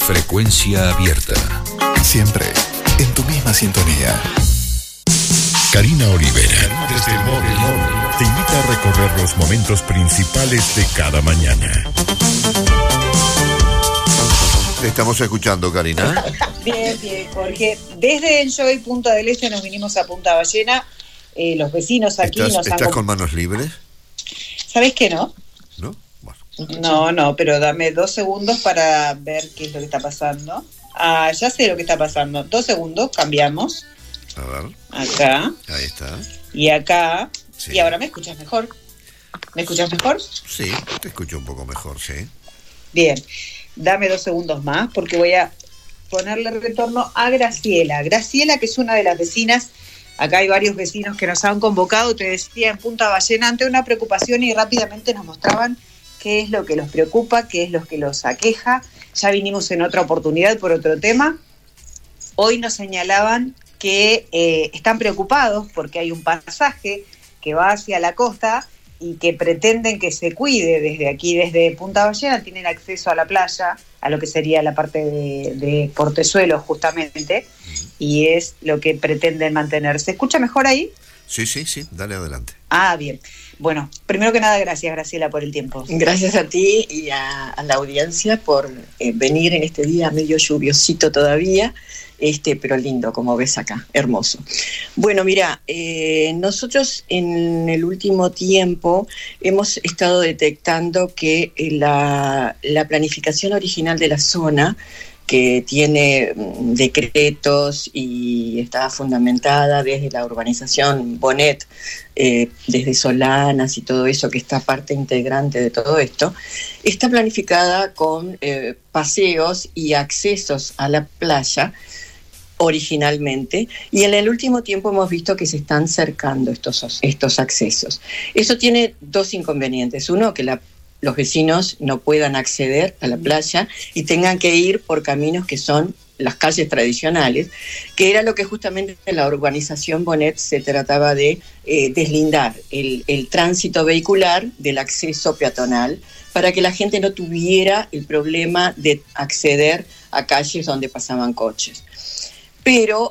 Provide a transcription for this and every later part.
Frecuencia abierta. Siempre en tu misma sintonía. Karina Olivera, desde el móvil, te invita a recorrer los momentos principales de cada mañana. Te estamos escuchando, Karina. Bien, Jorge. Desde Enjoy Punta del Este nos vinimos a Punta Ballena. Los vecinos aquí ¿Estás con manos libres? ¿Sabés que no? ¿No? Bueno. No, pero dame 2 segundos para ver qué es lo que está pasando. Ya sé lo que está pasando. 2 segundos, cambiamos. A ver. Acá. Ahí está. Y acá. Sí. Y ahora me escuchas mejor. ¿Me escuchas mejor? Sí, te escucho un poco mejor, sí. Bien. Dame 2 segundos más porque voy a ponerle retorno a Graciela. Graciela, que es una de las vecinas. Acá hay varios vecinos que nos han convocado, te decía, en Punta Ballena, ante una preocupación, y rápidamente nos mostraban qué es lo que los preocupa, qué es lo que los aqueja. Ya vinimos en otra oportunidad por otro tema. Hoy nos señalaban que están preocupados porque hay un pasaje que va hacia la costa y que pretenden que se cuide desde aquí, desde Punta Ballena. Tienen acceso a la playa, a lo que sería la parte de Portezuelo justamente, y es lo que pretenden mantener. ¿Se escucha mejor ahí? Sí, dale adelante. Bien. Bueno, primero que nada, gracias, Graciela, por el tiempo. Gracias a ti y a la audiencia por venir en este día medio lluviosito todavía, pero lindo, como ves acá, hermoso. Bueno, mira, nosotros en el último tiempo hemos estado detectando que la planificación original de la zona, que tiene decretos y está fundamentada desde la urbanización Bonet, desde Solanas y todo eso, que está parte integrante de todo esto, está planificada con paseos y accesos a la playa originalmente, y en el último tiempo hemos visto que se están cercando estos accesos. Eso tiene 2 inconvenientes. Uno, que los vecinos no puedan acceder a la playa y tengan que ir por caminos que son las calles tradicionales, que era lo que justamente en la urbanización Bonet se trataba de deslindar el tránsito vehicular del acceso peatonal, para que la gente no tuviera el problema de acceder a calles donde pasaban coches. Pero,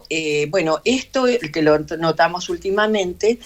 esto que lo notamos últimamente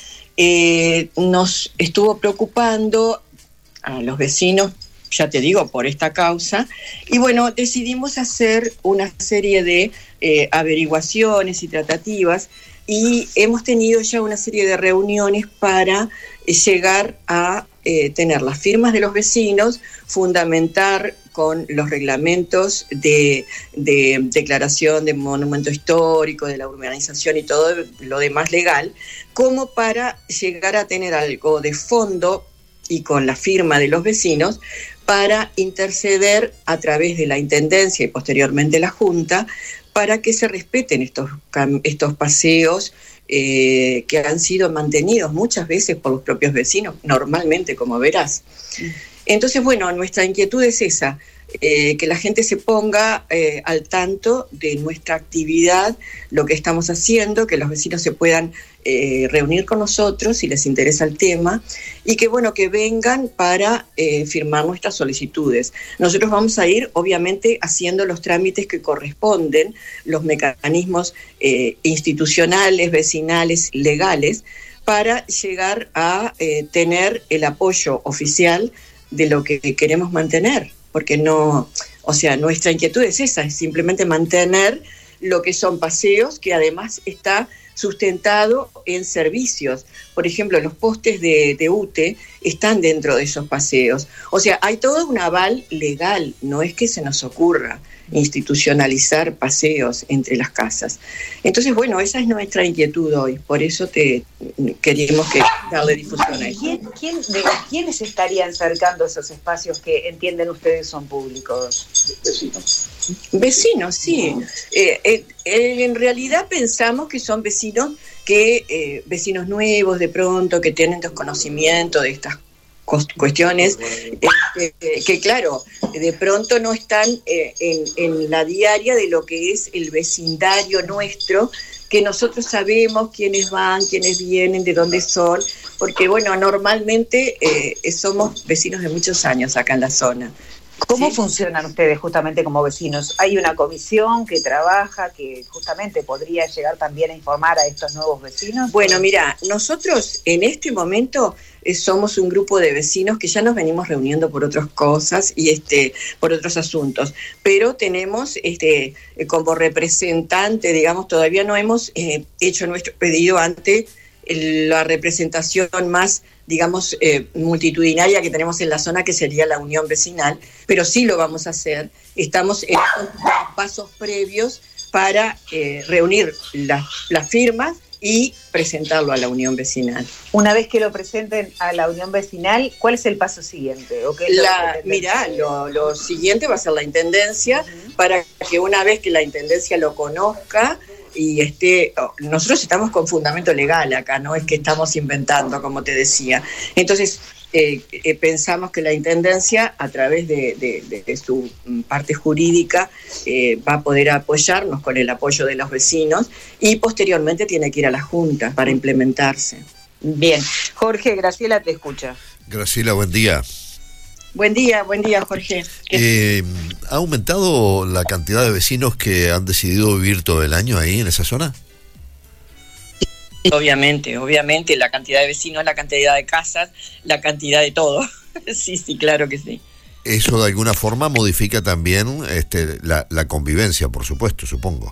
nos estuvo preocupando a los vecinos, ya te digo, por esta causa, y bueno, decidimos hacer una serie de averiguaciones y tratativas, y hemos tenido ya una serie de reuniones para llegar a tener las firmas de los vecinos, fundamentar con los reglamentos de declaración de monumento histórico, de la urbanización y todo lo demás legal, como para llegar a tener algo de fondo y con la firma de los vecinos para interceder a través de la Intendencia y posteriormente la Junta para que se respeten estos paseos que han sido mantenidos muchas veces por los propios vecinos, normalmente, como verás. Entonces, bueno, nuestra inquietud es esa, que la gente se ponga al tanto de nuestra actividad, lo que estamos haciendo, que los vecinos se puedan reunir con nosotros si les interesa el tema, y que bueno, que vengan para firmar nuestras solicitudes. Nosotros vamos a ir, obviamente, haciendo los trámites que corresponden, los mecanismos institucionales, vecinales, legales, para llegar a tener el apoyo oficial de lo que queremos mantener, porque nuestra inquietud es esa, es simplemente mantener lo que son paseos, que además está sustentado en servicios. Por ejemplo, los postes de UTE están dentro de esos paseos. O sea, hay todo un aval legal, no es que se nos ocurra institucionalizar paseos entre las casas. Entonces, bueno, esa es nuestra inquietud hoy, por eso queríamos darle difusión a eso. ¿Quiénes estarían cercando esos espacios que entienden ustedes son públicos? Vecinos, sí. En realidad pensamos que son vecinos vecinos nuevos de pronto, que tienen desconocimiento de estas cuestiones que claro, de pronto no están en la diaria de lo que es el vecindario nuestro, que nosotros sabemos quiénes van, quiénes vienen, de dónde son, porque bueno, normalmente somos vecinos de muchos años acá en la zona. ¿Cómo funcionan ustedes justamente como vecinos? ¿Hay una comisión que trabaja, que justamente podría llegar también a informar a estos nuevos vecinos? Bueno, mira, nosotros en este momento somos un grupo de vecinos que ya nos venimos reuniendo por otras cosas y por otros asuntos, pero tenemos como representante, digamos, todavía no hemos hecho nuestro pedido ante la representación más, digamos, multitudinaria que tenemos en la zona, que sería la Unión Vecinal, pero sí lo vamos a hacer. Estamos en estos pasos previos para reunir las firmas y presentarlo a la Unión Vecinal. Una vez que lo presenten a la Unión Vecinal, ¿cuál es el paso siguiente? ¿O qué es lo siguiente va a ser la Intendencia, para que una vez que la Intendencia lo conozca, y nosotros estamos con fundamento legal acá, no es que estamos inventando, como te decía. Entonces, pensamos que la Intendencia, a través de su parte jurídica, va a poder apoyarnos con el apoyo de los vecinos, y posteriormente tiene que ir a la Junta para implementarse. Bien. Jorge, Graciela te escucha. Graciela, buen día. Buen día, Jorge. ¿Ha aumentado la cantidad de vecinos que han decidido vivir todo el año ahí en esa zona? Obviamente, la cantidad de vecinos, la cantidad de casas, la cantidad de todo. Sí, claro que sí. Eso de alguna forma modifica también la convivencia, por supuesto, supongo.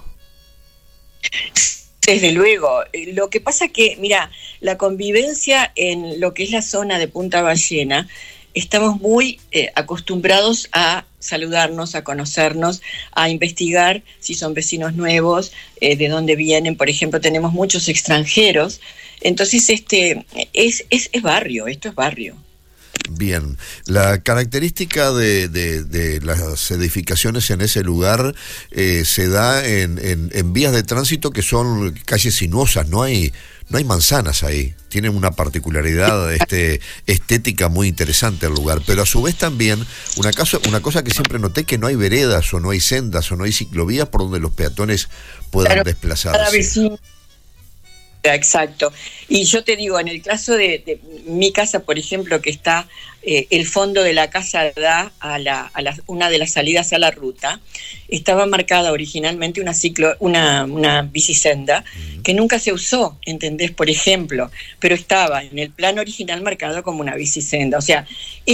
Desde luego. Lo que pasa que, mira, la convivencia en lo que es la zona de Punta Ballena, estamos muy acostumbrados a saludarnos, a conocernos, a investigar si son vecinos nuevos, de dónde vienen. Por ejemplo, tenemos muchos extranjeros. Entonces, es barrio, esto es barrio. Bien, la característica de las edificaciones en ese lugar se da en vías de tránsito que son calles sinuosas, no hay manzanas ahí. Tienen una particularidad estética muy interesante el lugar, pero a su vez también una cosa que siempre noté, que no hay veredas o no hay sendas o no hay ciclovías por donde los peatones puedan desplazarse. Exacto. Y yo te digo, en el caso de mi casa, por ejemplo, que está, el fondo de la casa da a una de las salidas a la ruta, estaba marcada originalmente una bicisenda que nunca se usó, ¿entendés? Por ejemplo, pero estaba en el plano original marcado como una bicisenda. O sea,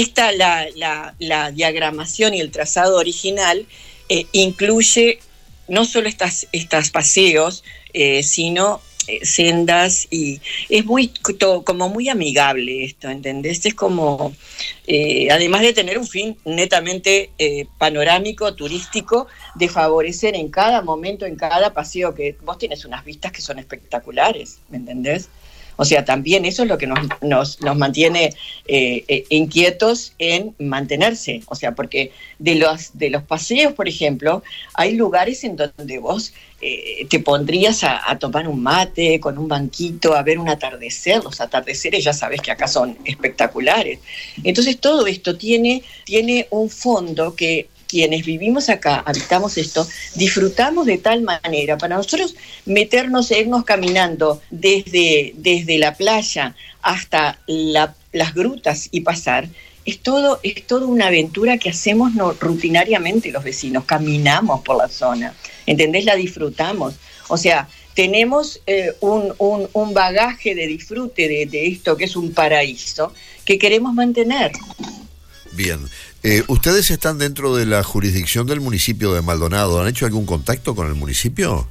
la diagramación y el trazado original incluye no solo estas paseos, sino sendas, y es como muy amigable esto, ¿entendés? Es como, además de tener un fin netamente panorámico, turístico, de favorecer en cada momento, en cada paseo, que vos tienes unas vistas que son espectaculares, ¿me entendés? O sea, también eso es lo que nos mantiene inquietos en mantenerse. O sea, porque de los paseos, por ejemplo, hay lugares en donde vos te pondrías a tomar un mate con un banquito, a ver un atardecer. Los atardeceres ya sabés que acá son espectaculares. Entonces todo esto tiene un fondo que quienes vivimos acá, habitamos esto, disfrutamos de tal manera. Para nosotros irnos caminando desde la playa hasta las grutas y pasar, es todo una aventura que hacemos rutinariamente los vecinos. Caminamos por la zona, ¿entendés? La disfrutamos. O sea, tenemos un bagaje de disfrute de esto que es un paraíso que queremos mantener. Bien. ¿Ustedes están dentro de la jurisdicción del municipio de Maldonado? ¿Han hecho algún contacto con el municipio?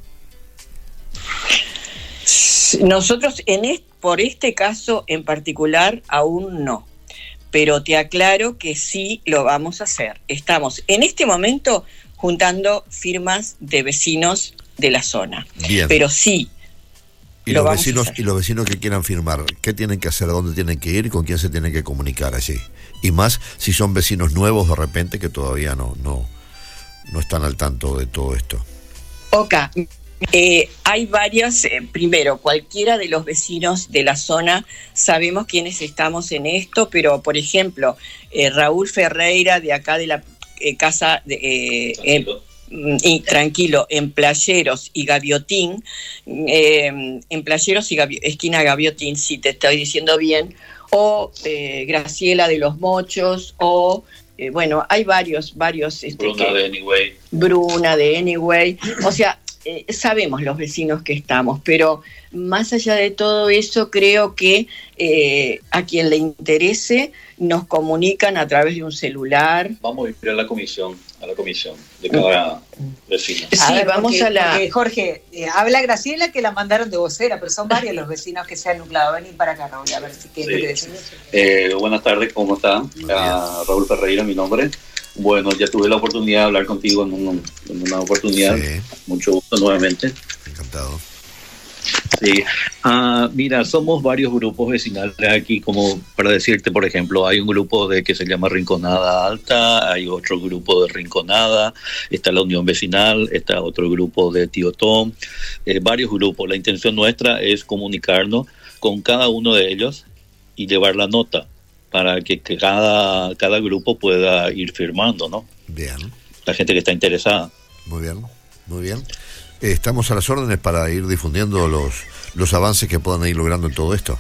Nosotros por este caso en particular aún no, pero te aclaro que sí lo vamos a hacer. Estamos en este momento juntando firmas de vecinos de la zona. Bien. Pero sí. ¿Y los vecinos que quieran firmar, qué tienen que hacer, dónde tienen que ir, con quién se tienen que comunicar allí? Y más si son vecinos nuevos de repente que todavía no están al tanto de todo esto. Oka, hay varios, primero, cualquiera de los vecinos de la zona sabemos quiénes estamos en esto, pero por ejemplo, Raúl Ferreira de acá de la casa Tranquilo, en Playeros y Gaviotín, esquina Gaviotín, si te estoy diciendo bien, o Graciela de los Mochos, o bueno, hay varios. Bruna de Anyway. Bruna de Anyway. O sea, sabemos los vecinos que estamos, pero más allá de todo eso, creo que a quien le interese nos comunican a través de un celular. Vamos a ir a la comisión de cada vecino. Sí, vamos a la... Porque, Jorge, habla Graciela que la mandaron de vocera, pero son varios los vecinos que se han nucleado. Vení para acá, Raúl, a ver si qué decir. Buenas tardes, ¿cómo están? Raúl Ferreira, mi nombre. Bueno, ya tuve la oportunidad de hablar contigo en una oportunidad. Sí. Mucho gusto nuevamente. Encantado. Sí. Mira, somos varios grupos vecinales aquí, como para decirte, por ejemplo, hay un grupo que se llama Rinconada Alta, hay otro grupo de Rinconada, está la Unión Vecinal, está otro grupo de Tío Tom, varios grupos. La intención nuestra es comunicarnos con cada uno de ellos y llevar la nota para que cada grupo pueda ir firmando, ¿no? Bien. La gente que está interesada. Muy bien. Estamos a las órdenes para ir difundiendo los avances que puedan ir logrando en todo esto.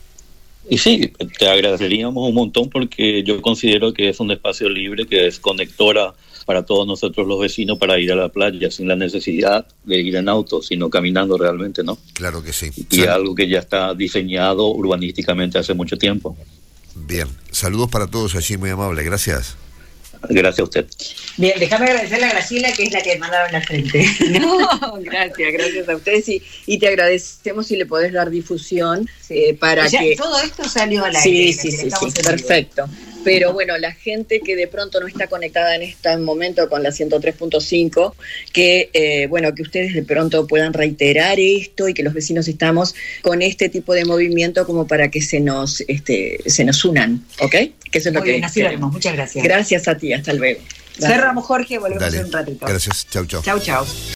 Y sí, te agradeceríamos un montón porque yo considero que es un espacio libre, que es conectora para todos nosotros los vecinos para ir a la playa sin la necesidad de ir en auto, sino caminando realmente, ¿no? Claro que sí. Y algo que ya está diseñado urbanísticamente hace mucho tiempo. Bien, saludos para todos allí, muy amable, gracias. Gracias a usted. Bien, déjame agradecerle a Graciela, que es la que mandaron al frente. No, gracias a ustedes y te agradecemos si le podés dar difusión para ya, que... todo esto salió al aire. Sí, perfecto. Pero bueno, la gente que de pronto no está conectada en este momento con la 103.5, que ustedes de pronto puedan reiterar esto y que los vecinos estamos con este tipo de movimiento como para que se nos unan, ¿ok? Que eso es lo que así lo haremos. Muchas gracias. Gracias a ti, hasta luego. Cerramos, Jorge, volvemos en un ratito. Gracias, chau. Chau.